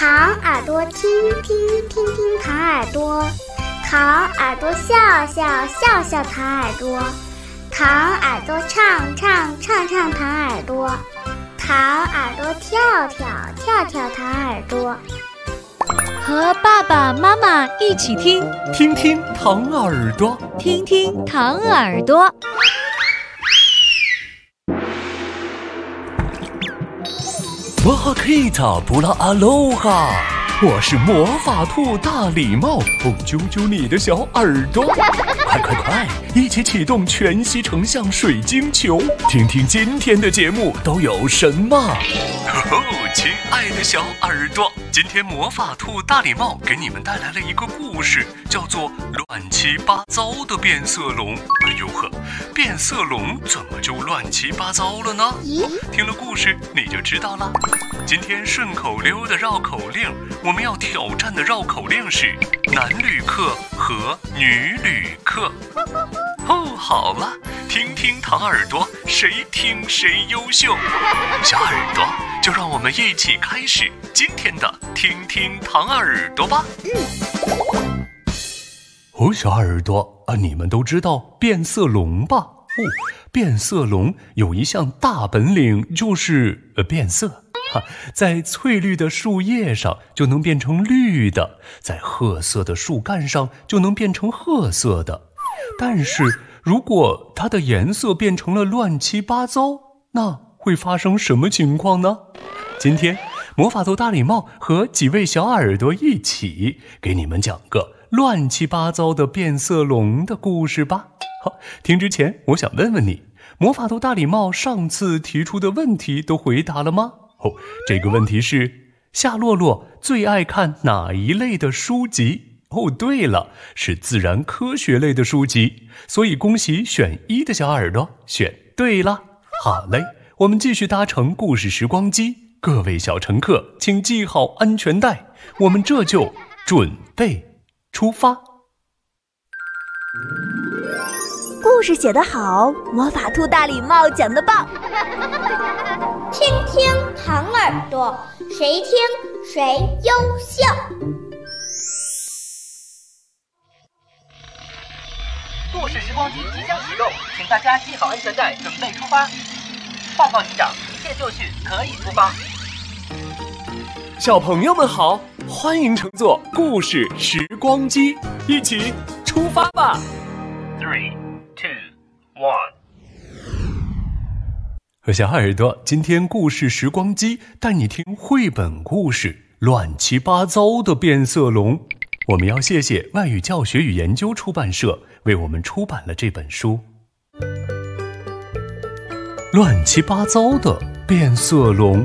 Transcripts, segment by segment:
糖耳朵听听听听糖耳朵，糖耳朵笑笑笑笑糖耳朵，糖耳朵唱唱唱唱糖耳朵，糖耳朵跳跳跳跳糖耳朵。 和爸爸妈妈一起听， 听听糖耳朵， 听听糖耳朵。 哇哈 Kita 布拉阿罗哈，我是魔法兔大礼帽，揪揪你的小耳朵，快快快，一起启动全息成像水晶球，听听今天的节目都有什么。亲爱的小耳朵，今天魔法兔大礼帽给你们带来了一个故事，叫做乱七八糟的变色龙。哎呦呵，变色龙怎么就乱七八糟了呢？听了故事你就知道了。今天顺口溜的绕口令，我们要挑战的绕口令是男旅客和女旅客。好了，听听糖耳朵，谁听谁优秀。小耳朵，就让我们一起开始今天的听听糖耳朵吧。小耳朵啊，你们都知道变色龙吧？变色龙有一项大本领，就是变色。在翠绿的树叶上就能变成绿的，在褐色的树干上就能变成褐色的。但是如果它的颜色变成了乱七八糟，那会发生什么情况呢？今天魔法兔大礼帽和几位小耳朵一起给你们讲个乱七八糟的变色龙的故事吧。好，听之前我想问问你，魔法兔大礼帽上次提出的问题都回答了吗？这个问题是夏洛洛最爱看哪一类的书籍？对了，是自然科学类的书籍，所以恭喜选1的小耳朵选对了。好嘞，我们继续搭乘故事时光机，各位小乘客请系好安全带，我们这就准备出发。 故事写得好，魔法兔大礼帽讲得棒。 听听糖耳朵，谁听谁优秀。 故事时光机即将启动，请大家系好安全带，准备出发。报告机长，一切就绪，可以出发。 小朋友们好，欢迎乘坐故事时光机，一起出发吧。 3、2、1。 小耳朵，今天故事时光机带你听绘本故事《乱七八糟的变色龙》。我们要谢谢外语教学与研究出版社为我们出版了这本书。乱七八糟的变色龙。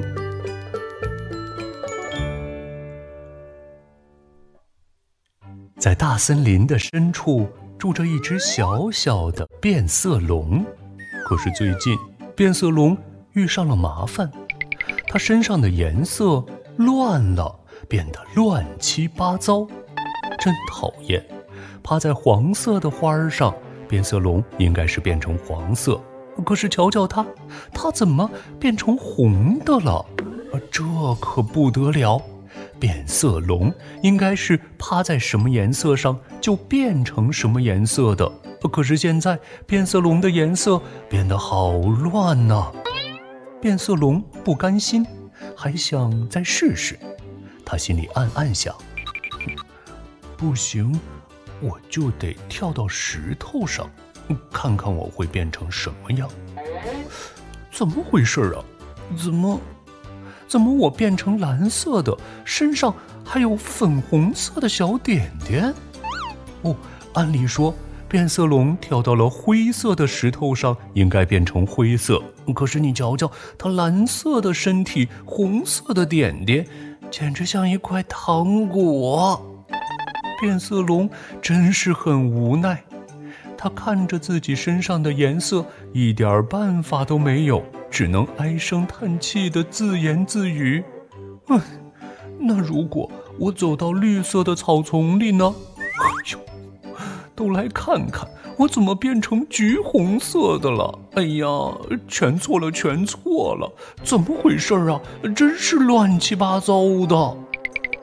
在大森林的深处住着一只小小的变色龙，可是最近变色龙遇上了麻烦，它身上的颜色乱了，变得乱七八糟，真讨厌。趴在黄色的花上，变色龙应该是变成黄色，可是瞧瞧它怎么变成红的了？这可不得了。变色龙应该是趴在什么颜色上就变成什么颜色的，可是现在变色龙的颜色变得好乱呐。变色龙不甘心，还想再试试。他心里暗暗想，不行，我就得跳到石头上，看看我会变成什么样。怎么回事啊？怎么我变成蓝色的，身上还有粉红色的小点点？按理说变色龙跳到了灰色的石头上应该变成灰色，可是你瞧瞧它蓝色的身体，红色的点点，简直像一块糖果。变色龙真是很无奈，他看着自己身上的颜色，一点办法都没有，只能唉声叹气地自言自语，那如果我走到绿色的草丛里呢？都来看看我怎么变成橘红色的了。哎呀，全错了，怎么回事啊？真是乱七八糟的。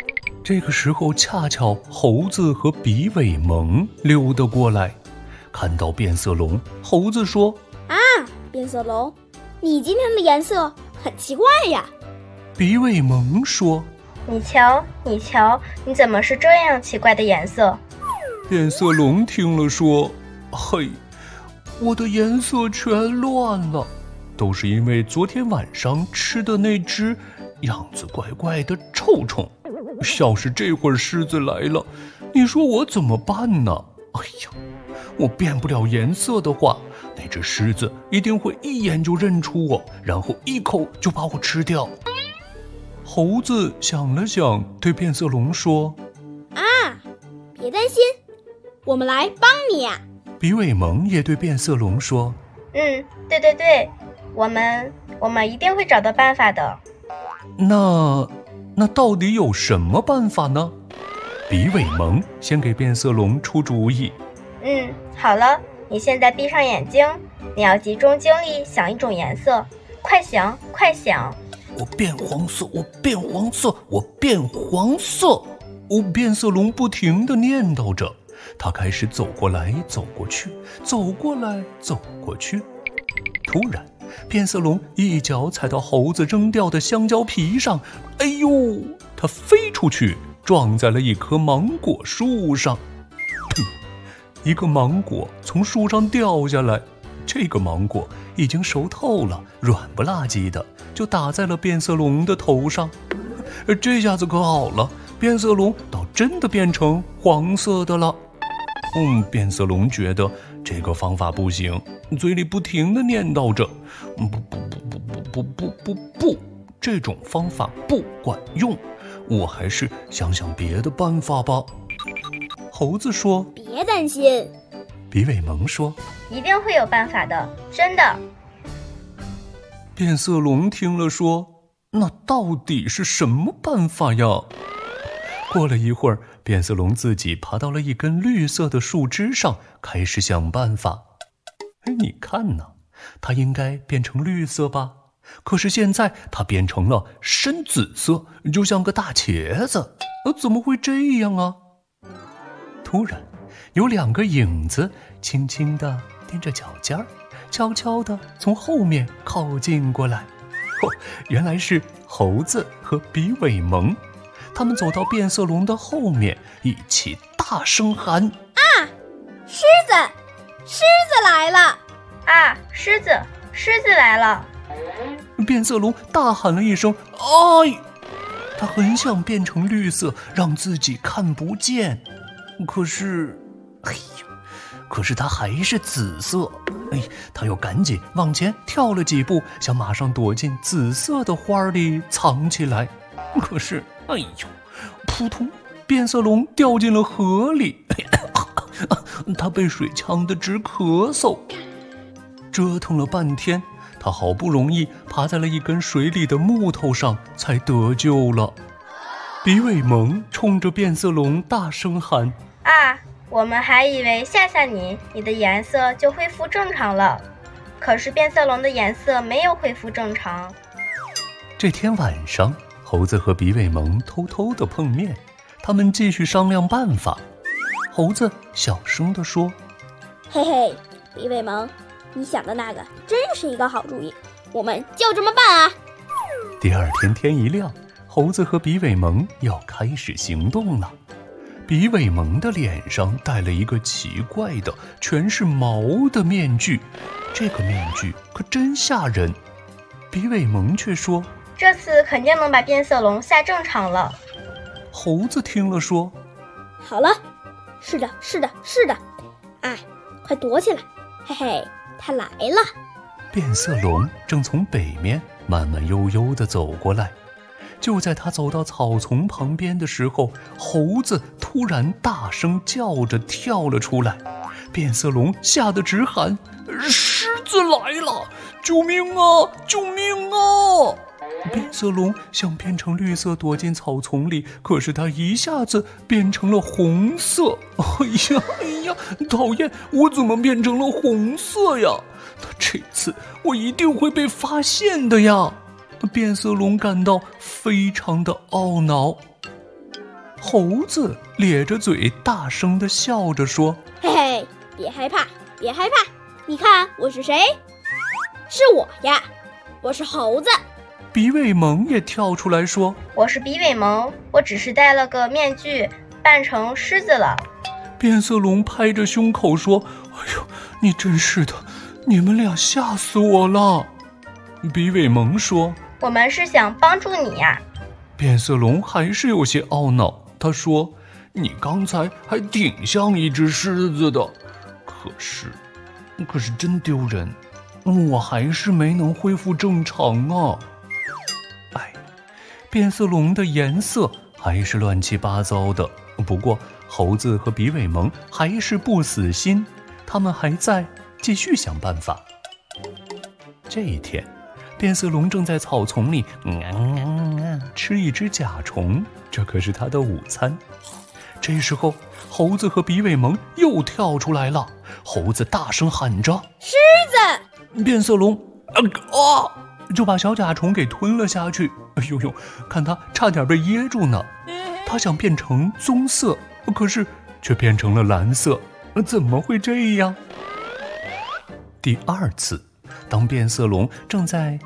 这个时候恰巧猴子和比尾蒙溜达过来，看到变色龙，猴子说： 变色龙，你今天的颜色很奇怪呀。 比尾蒙说： 你瞧，你怎么是这样奇怪的颜色？ 变色龙听了说：嘿，我的颜色全乱了，都是因为昨天晚上吃的那只样子怪怪的臭虫。要是这会儿狮子来了，你说我怎么办呢？哎呀，我变不了颜色的话，那只狮子一定会一眼就认出我，然后一口就把我吃掉。猴子想了想，对变色龙说： 别担心，我们来帮你呀。 比尾蒙也对变色龙说： 对，我们一定会找到办法的。 那到底有什么办法呢？比尾蒙先给变色龙出主意。 好了，你现在闭上眼睛，你要集中精力想一种颜色，快想！ 我变黄色，我变黄色，我变黄色。变色龙不停地念叨着，他开始走过来走过去，走过来走过去。突然，变色龙一脚踩到猴子扔掉的香蕉皮上，哎呦，它飞出去，撞在了一棵芒果树上。一个芒果从树上掉下来，这个芒果已经熟透了，软不拉几的，就打在了变色龙的头上。这下子可好了，变色龙倒真的变成黄色的了。变色龙觉得这个方法不行，嘴里不停地念叨着：不，这种方法不管用，我还是想想别的办法吧。猴子说： 别担心。 比尾蒙说： 一定会有办法的，真的。 变色龙听了说：那到底是什么办法呀？过了一会儿，变色龙自己爬到了一根绿色的树枝上，开始想办法。你看呢，它应该变成绿色吧？可是现在它变成了深紫色，就像个大茄子。怎么会这样啊？突然，有两个影子轻轻地踮着脚尖儿，悄悄地从后面靠近过来。原来是猴子和比尾蒙。他们走到变色龙的后面，一起大声喊： 狮子来了！ 狮子来了！ 变色龙大喊了一声：哎！他很想变成绿色，让自己看不见，可是他还是紫色。他又赶紧往前跳了几步，想马上躲进紫色的花里藏起来。可是扑通，变色龙掉进了河里。他被水呛得直咳嗽。折腾了半天，他好不容易爬在了一根水里的木头上，才得救了。比尾蒙冲着变色龙大声喊： 我们还以为吓吓你，你的颜色就恢复正常了。可是变色龙的颜色没有恢复正常。 这天晚上，猴子和比尾蒙偷偷地碰面，他们继续商量办法。猴子小声地说： 嘿嘿，比尾蒙，你想的那个真是一个好主意，我们就这么办啊。 第二天天一亮，猴子和比尾蒙要开始行动了。比尾蒙的脸上戴了一个奇怪的全是毛的面具，这个面具可真吓人。比尾蒙却说： 这次肯定能把变色龙吓正常了。 猴子听了说： 好了，是的，快躲起来，嘿嘿，他来了。 变色龙正从北面慢慢悠悠地走过来，就在他走到草丛旁边的时候，猴子突然大声叫着跳了出来。变色龙吓得直喊：狮子来了！救命啊！救命啊！变色龙想变成绿色躲进草丛里，可是它一下子变成了红色。哎呀，讨厌，我怎么变成了红色呀？这次我一定会被发现的呀！变色龙感到非常的懊恼。 猴子咧着嘴大声地笑着说： 嘿嘿，别害怕，别害怕，你看我是谁？是我呀，我是猴子。 比尾蒙也跳出来说： 我是比尾蒙，我只是戴了个面具，扮成狮子了。 变色龙拍着胸口说：哎呦，你真是的，你们俩吓死我了。比尾蒙说： 我们是想帮助你呀。 变色龙还是有些懊恼，他说：你刚才还挺像一只狮子的，可是真丢人，我还是没能恢复正常啊。哎，变色龙的颜色还是乱七八糟的，不过猴子和比尾蒙还是不死心，他们还在继续想办法。这一天，变色龙正在草丛里吃一只甲虫，这可是他的午餐。这时候，猴子和比尾蒙又跳出来了。猴子大声喊着： 狮子！ 变色龙就把小甲虫给吞了下去。哎呦呦，看他差点被噎住呢。他想变成棕色，可是却变成了蓝色，怎么会这样？第二次，当变色龙正在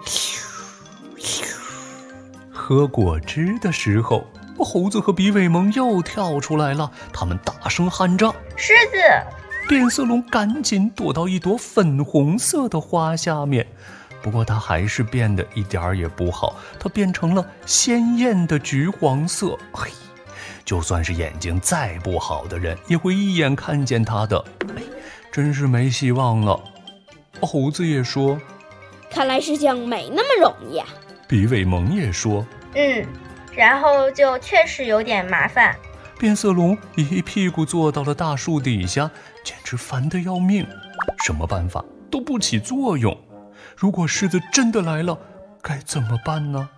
喝果汁的时候，猴子和比尾蒙又跳出来了，他们大声喊着： 狮子！ 变色龙赶紧躲到一朵粉红色的花下面，不过它还是变得一点儿也不好，它变成了鲜艳的橘黄色。嘿，就算是眼睛再不好的人也会一眼看见它的。真是没希望了。猴子也说： 看来事情没那么容易啊。 比尾蒙也说： 然后就确实有点麻烦。 变色龙一屁股坐到了大树底下，简直烦得要命，什么办法都不起作用。如果狮子真的来了，该怎么办呢？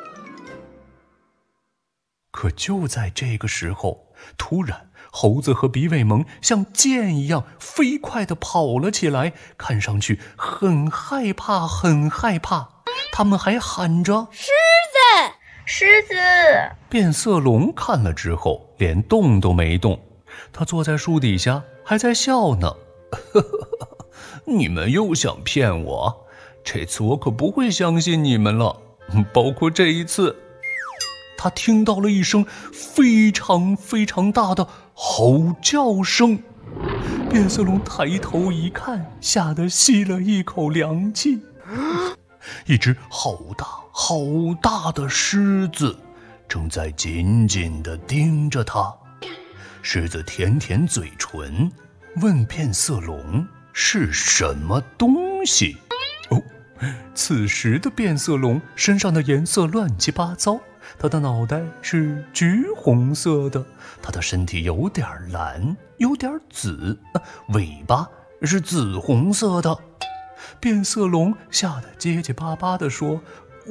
可就在这个时候，突然猴子和比尾蒙像箭一样飞快地跑了起来，看上去很害怕，很害怕。他们还喊着： 狮子！ 狮子！ 变色龙看了之后连动都没动，他坐在树底下还在笑呢。你们又想骗我，这次我可不会相信你们了，包括这一次。他听到了一声非常非常大的吼叫声，变色龙抬头一看，吓得吸了一口凉气。一只好大好大的狮子正在紧紧地盯着他。狮子舔舔嘴唇，问变色龙是什么东西。此时的变色龙身上的颜色乱七八糟，它的脑袋是橘红色的，它的身体有点蓝，有点紫，尾巴是紫红色的。变色龙吓得结结巴巴地说：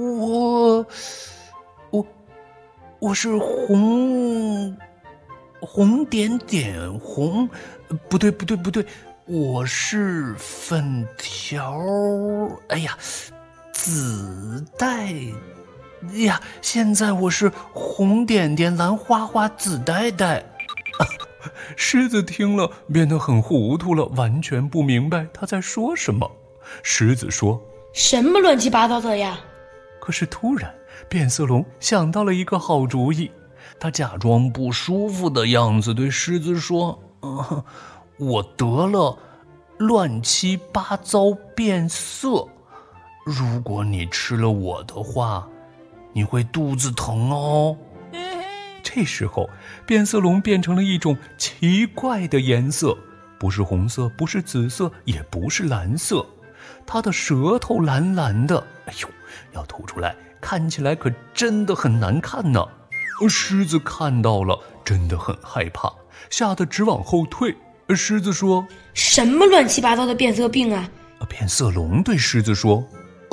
我是红点点红，不对，我是粉条，紫带呀，现在我是红点点蓝花花紫带带。狮子听了变得很糊涂了，完全不明白他在说什么。狮子说： 什么乱七八糟的呀？ 可是突然变色龙想到了一个好主意，他假装不舒服的样子对狮子说：我得了乱七八糟变色，如果你吃了我的话，你会肚子疼哦。这时候变色龙变成了一种奇怪的颜色，不是红色，不是紫色，也不是蓝色，它的舌头蓝蓝的，要吐出来，看起来可真的很难看呢。狮子看到了真的很害怕，吓得直往后退。狮子说： 什么乱七八糟的变色病啊？ 变色龙对狮子说：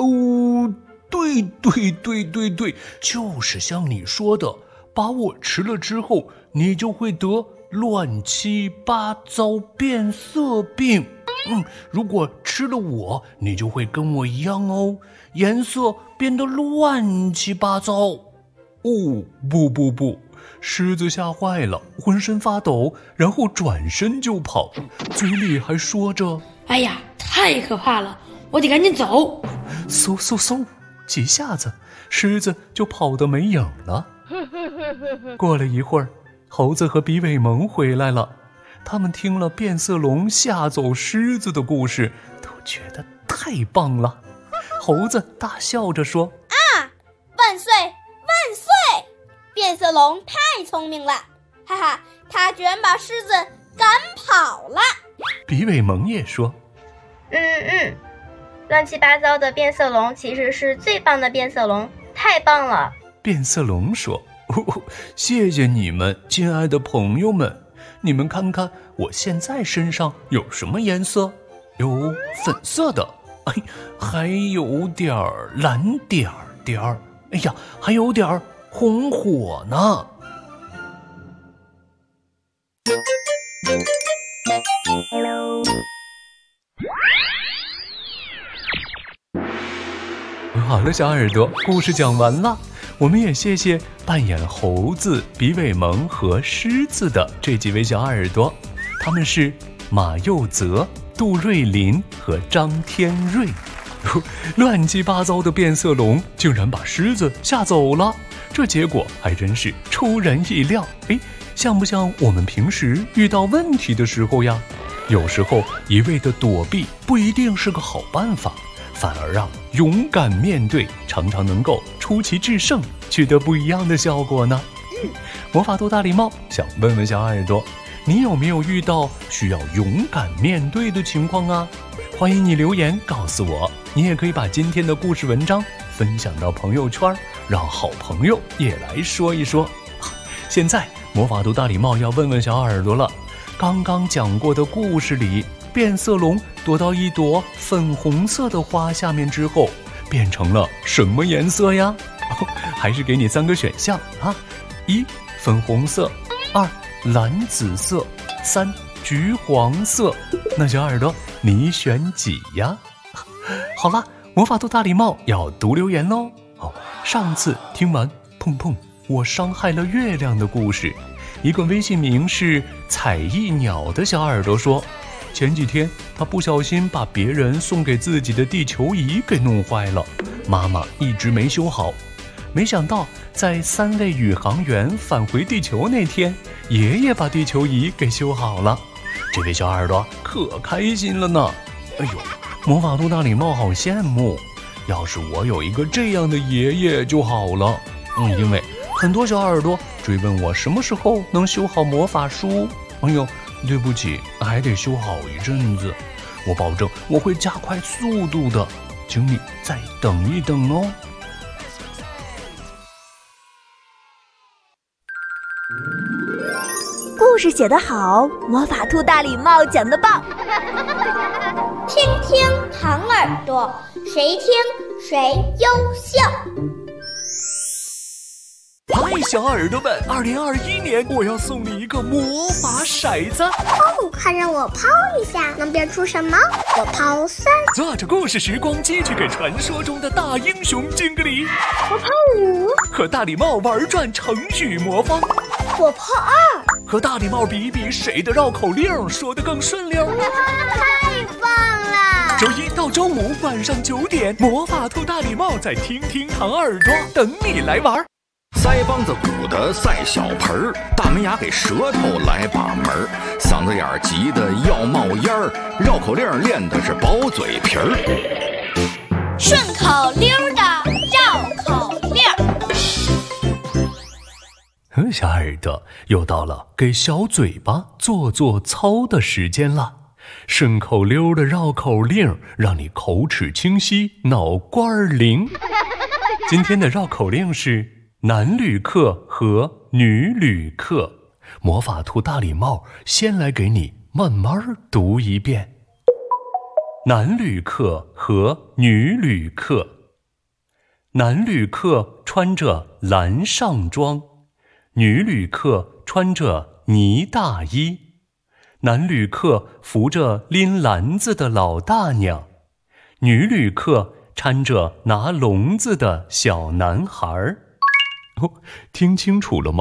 对，就是像你说的，把我吃了之后，你就会得乱七八糟变色病。如果吃了我，你就会跟我一样哦，颜色变得乱七八糟。不， 狮子吓坏了，浑身发抖，然后转身就跑，嘴里还说着： 哎呀，太可怕了，我得赶紧走。 嗖嗖嗖，几下子狮子就跑得没影了。过了一会儿，猴子和比尾蒙回来了，他们听了变色龙吓走狮子的故事，都觉得太棒了。猴子大笑着说： 万岁万岁！变色龙太聪明了，哈哈，他居然把狮子赶跑了。 比尾蒙也说： 乱七八糟的变色龙其实是最棒的变色龙，太棒了。 变色龙说：谢谢你们，亲爱的朋友们，你们看看我现在身上有什么颜色？有粉色的，还有点蓝点儿，哎呀，还有点红火呢。好了，小耳朵，故事讲完了。我们也谢谢扮演猴子、比尾蒙和狮子的这几位小耳朵，他们是马佑泽、杜瑞林和张天瑞。乱七八糟的变色龙竟然把狮子吓走了，这结果还真是出人意料。像不像我们平时遇到问题的时候呀？有时候一味的躲避不一定是个好办法，反而勇敢面对常常能够出奇制胜，取得不一样的效果呢。魔法兔大礼帽想问问小耳朵，你有没有遇到需要勇敢面对的情况啊？欢迎你留言告诉我，你也可以把今天的故事文章分享到朋友圈，让好朋友也来说一说。现在魔法兔大礼帽要问问小耳朵了，刚刚讲过的故事里，变色龙躲到一朵粉红色的花下面之后，变成了什么颜色呀？还是给你3个选项啊：1. 粉红色，2. 蓝紫色，3. 橘黄色。那小耳朵你选几呀？好了，魔法兔大礼帽要读留言喽。上次听完碰碰我伤害了月亮的故事，一个微信名是彩翼鸟的小耳朵说，前几天他不小心把别人送给自己的地球仪给弄坏了，妈妈一直没修好。没想到在3位宇航员返回地球那天，爷爷把地球仪给修好了。这位小耳朵可开心了呢。哎呦，魔法兔大礼帽好羡慕，要是我有一个这样的爷爷就好了。因为很多小耳朵追问我什么时候能修好魔法书。哎呦，对不起，还得修好一阵子，我保证我会加快速度的，请你再等一等哦。 故事写得好，魔法兔大礼帽讲得棒。 听听糖耳朵，谁听谁优秀。 嗨，小耳朵们，2021年我要送你一个魔法骰子。 快让我抛一下，能变出什么？我抛3。 坐着故事时光机去给传说中的大英雄敬个礼。 我抛5。 和大礼帽玩转成语魔方。 我抛2。 和大礼帽比一比，谁的绕口令说得更顺溜？ 太棒了！ 周一到周五晚上9点，魔法兔大礼帽在听听糖耳朵等你来玩。 腮帮子鼓的赛小盆儿，大门牙给舌头来把门儿，嗓子眼儿急得要冒烟儿，绕口令练的是薄嘴皮儿。 顺口溜的绕口令。 小耳朵，又到了给小嘴巴做做操的时间了。顺口溜的绕口令，让你口齿清晰，脑瓜灵。今天的绕口令是男旅客和女旅客。魔法兔大礼帽先来给你慢慢读一遍。男旅客和女旅客。男旅客穿着蓝上装，女旅客穿着呢大衣。男旅客扶着拎篮子的老大娘，女旅客搀着拿笼子的小男孩。听清楚了吗？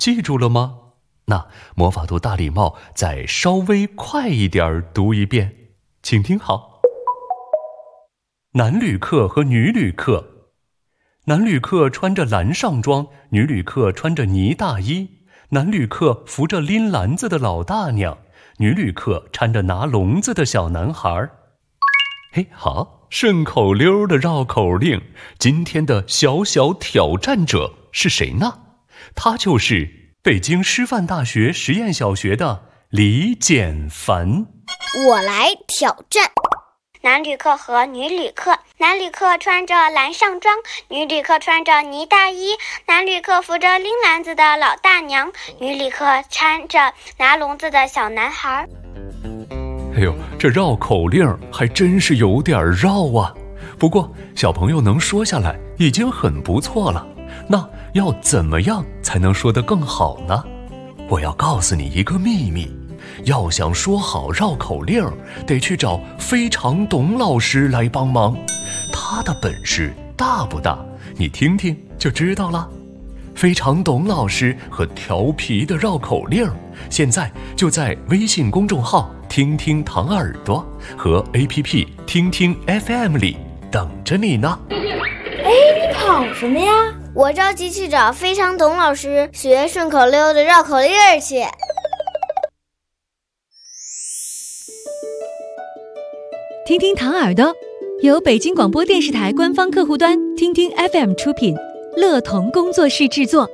记住了吗？那魔法兔大礼帽再稍微快一点读一遍，请听好。男旅客和女旅客，男旅客穿着蓝上装，女旅客穿着呢大衣。男旅客扶着拎篮子的老大娘，女旅客搀着拿笼子的小男孩。嘿，好，顺口溜的绕口令，今天的小小挑战者是谁呢？他就是北京师范大学实验小学的李简凡。 我来挑战。 男旅客和女旅客，男旅客穿着蓝上装，女旅客穿着呢大衣。男旅客扶着拎篮子的老大娘，女旅客搀着拿笼子的小男孩。 哎呦，这绕口令还真是有点绕啊！不过小朋友能说下来已经很不错了。那要怎么样才能说得更好呢？我要告诉你一个秘密，要想说好绕口令，得去找非常董老师来帮忙。他的本事大不大？你听听就知道了。非常董老师和调皮的绕口令，现在就在微信公众号听听糖耳朵和 APP 听听 FM 里等着你呢。 你跑什么呀？ 我着急去找非常董老师学顺口溜的绕口令去。 听听糖耳朵由北京广播电视台官方客户端听听 FM 出品，乐童工作室制作。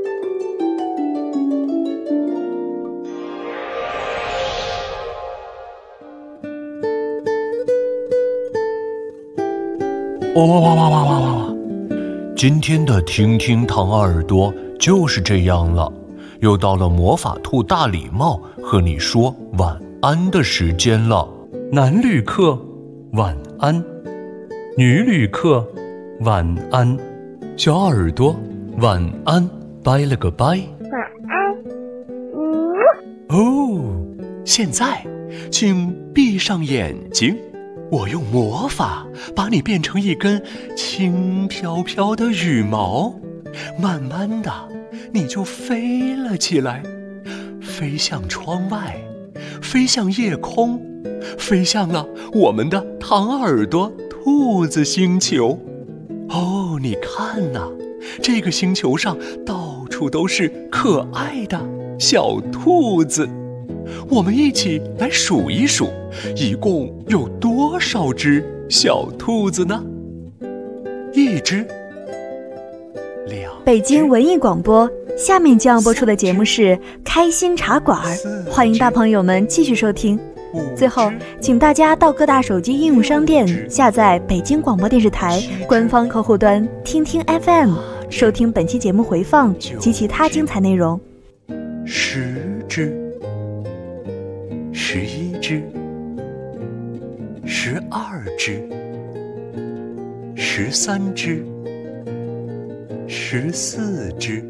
哇！今天的听听糖耳朵就是这样了，又到了魔法兔大礼帽和你说晚安的时间了。男旅客晚安，女旅客晚安，小耳朵晚安，拜了个拜。 晚安。 哦，现在请闭上眼睛，我用魔法把你变成一根轻飘飘的羽毛，慢慢的你就飞了起来，飞向窗外，飞向夜空，飞向了我们的糖耳朵兔子星球。哦，你看呐，这个星球上到处都是可爱的小兔子。我们一起来数一数，一共有多少只小兔子呢？1只，2只。 北京文艺广播，下面将要播出的节目是开心茶馆，欢迎大朋友们继续收听。最后，请大家到各大手机应用商店下载北京广播电视台官方客户端听听 FM， 收听本期节目回放及其他精彩内容。 10只，11只，12只，13只，14只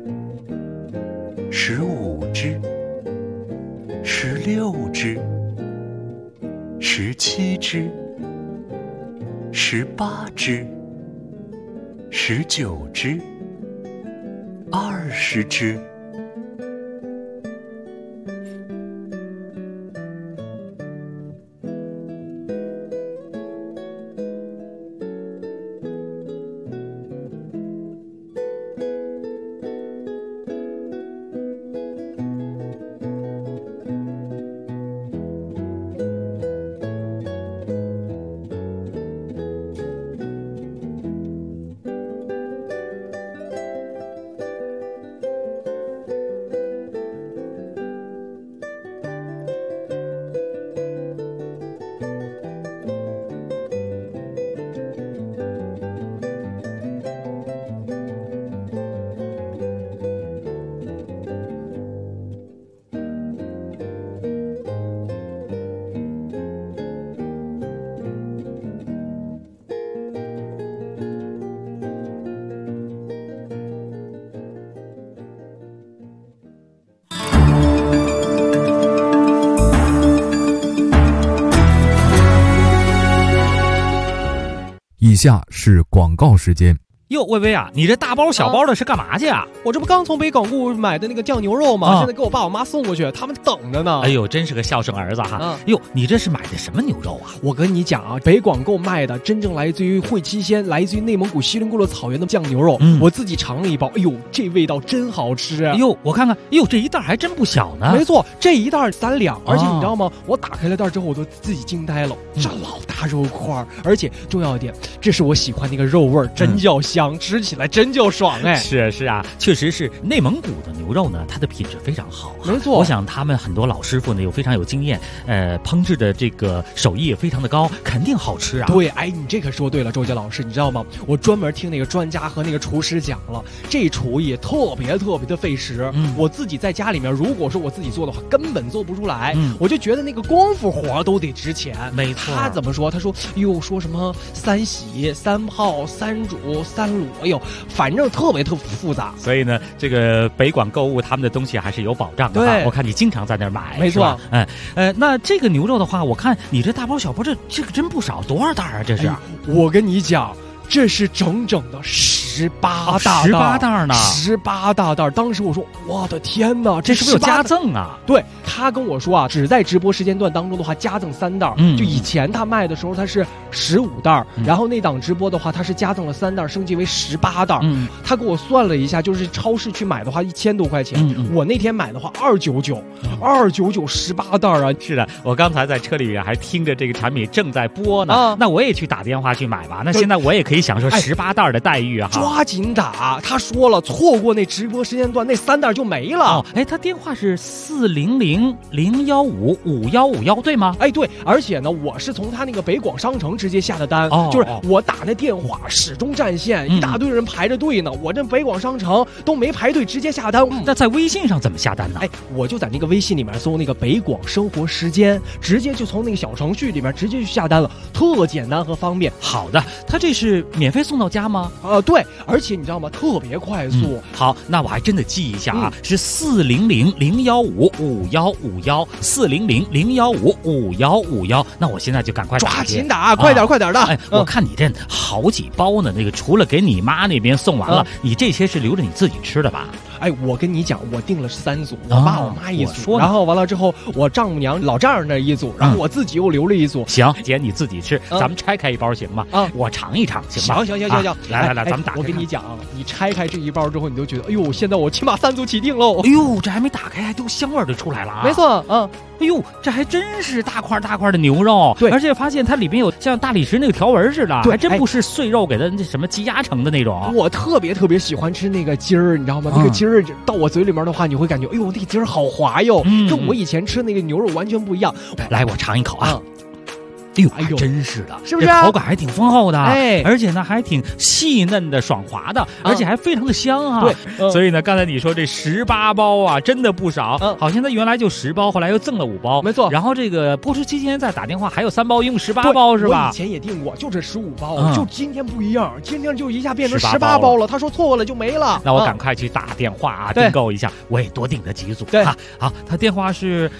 ，15只，16只，17只，18只，19只，20只。 以下是广告时间。 哟，薇薇啊，你这大包小包的是干嘛去啊？ 我这不刚从北港固买的那个酱牛肉吗？现在给我爸我妈送过去，他们等着呢。 哎呦，真是个孝顺儿子哈！哟，你这是买的什么牛肉啊？ 我跟你讲啊，北广购卖的真正来自于会期鲜，来自于内蒙古锡林郭勒草原的酱牛肉，我自己尝了一包，哎呦，这味道真好吃！ 哎呦，我看看，哎呦，这一袋还真不小呢。 没错，这一袋3两，而且你知道吗？我打开了袋之后，我都自己惊呆了，这老大肉块，而且重要一点，这是我喜欢那个肉味，真叫香，吃起来真叫爽哎！ 是啊，确实是内蒙古的牛肉呢，它的品质非常好。 没错， 我想他们很多老师傅呢，非常有经验，烹制的这个手艺也非常的高，肯定好吃啊。 对，哎，你这可说对了，周杰老师，你知道吗？我专门听那个专家和那个厨师讲了，这厨艺特别的费时。我自己在家里面，如果说我自己做的话，根本做不出来。我就觉得那个功夫活都得值钱。 没错。 他怎么说？他说，说什么3洗、3泡、3煮、3卤，哎呦，反正特别复杂。 所以呢，这个北广购物他们的东西还是有保障的。对，我看你经常在那儿买。 没错。 那这个牛肉的话，我看你这大包小包，这个真不少，多少袋啊？这是？ 我跟你讲，这是整整的18大袋呢 ，18大袋。当时我说，我的天哪， 这是不是有加赠啊？ 对，他跟我说啊，只在直播时间段当中的话，加赠3袋。就以前他卖的时候，他是15袋，然后那档直播的话，他是加赠了3袋，升级为18袋。他给我算了一下，就是超市去买的话1000多块钱，我那天买的话299，29918袋啊！ 是的，我刚才在车里还听着这个产品正在播呢，那我也去打电话去买吧。那现在我也可以享受18袋的待遇啊！ 抓紧打！他说了，错过那直播时间段，那3袋就没了。 他电话是400-015-5151，对吗？ 对，而且呢，我是从他那个北广商城直接下的单，就是我打那电话始终占线，一大堆人排着队呢，我这北广商城都没排队，直接下单。 那在微信上怎么下单呢？ 我就在那个微信里面搜那个北广生活时间，直接就从那个小程序里面直接去下单了，特简单和方便。 好的，他这是免费送到家吗？ 对，而且你知道吗？特别快速。 好，那我还真得记一下啊，是400-015-5151，400-015-5151。那我现在就赶快抓紧打，快点的。 我看你这好几包呢，那个除了给你妈那边送完了，你这些是留着你自己吃的吧？ 我跟你讲，我订了3组，我爸我妈一组，然后完了之后，我丈母娘老丈人那一组，然后我自己又留了一组。 行，姐你自己吃，咱们拆开一包行吗？我尝一尝行吗？ 行， 来，咱们打开。 我跟你讲，你拆开这一包之后，你都觉得，哎呦，现在我起码3组起订喽。 哎呦，这还没打开，还都香味就出来了啊！ 没错， 哎呦，这还真是大块的牛肉， 对， 而且发现它里面有像大理石那个条纹似的，还真不是碎肉给它什么积压成的那种。 我特别喜欢吃那个筋儿，你知道吗？那个筋儿到我嘴里面的话，你会感觉，哎呦，那个筋儿好滑哟，跟我以前吃那个牛肉完全不一样。 来，我尝一口啊。哎呦，真是的， 是不是？ 这口感还挺丰厚的，而且呢还挺细嫩的、爽滑的，而且还非常的香啊。 对， 所以呢，刚才你说这18包啊，真的不少。好像它原来就10包，后来又赠了5包， 没错。 然后这个播出期间再打电话，还有3包，一共18包是吧？ 我以前也订过，就这15包，就今天不一样，今天就一下变成18包了。他说错过了就没了， 那我赶快去打电话啊，订购一下，我也多订了几组。 对， 好，他电话是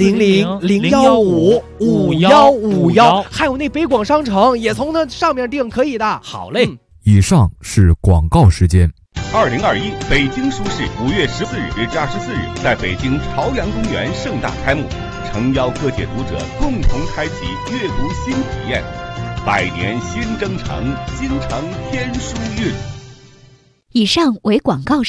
400-015-5151。还有那北广商城也从那上面订，可以的。 好嘞， 以上是广告时间。 2021北京书市5月14日至24日在北京朝阳公园盛大开幕，诚邀各界读者共同开启阅读新体验。百年新征程，京城天书韵。 以上为广告。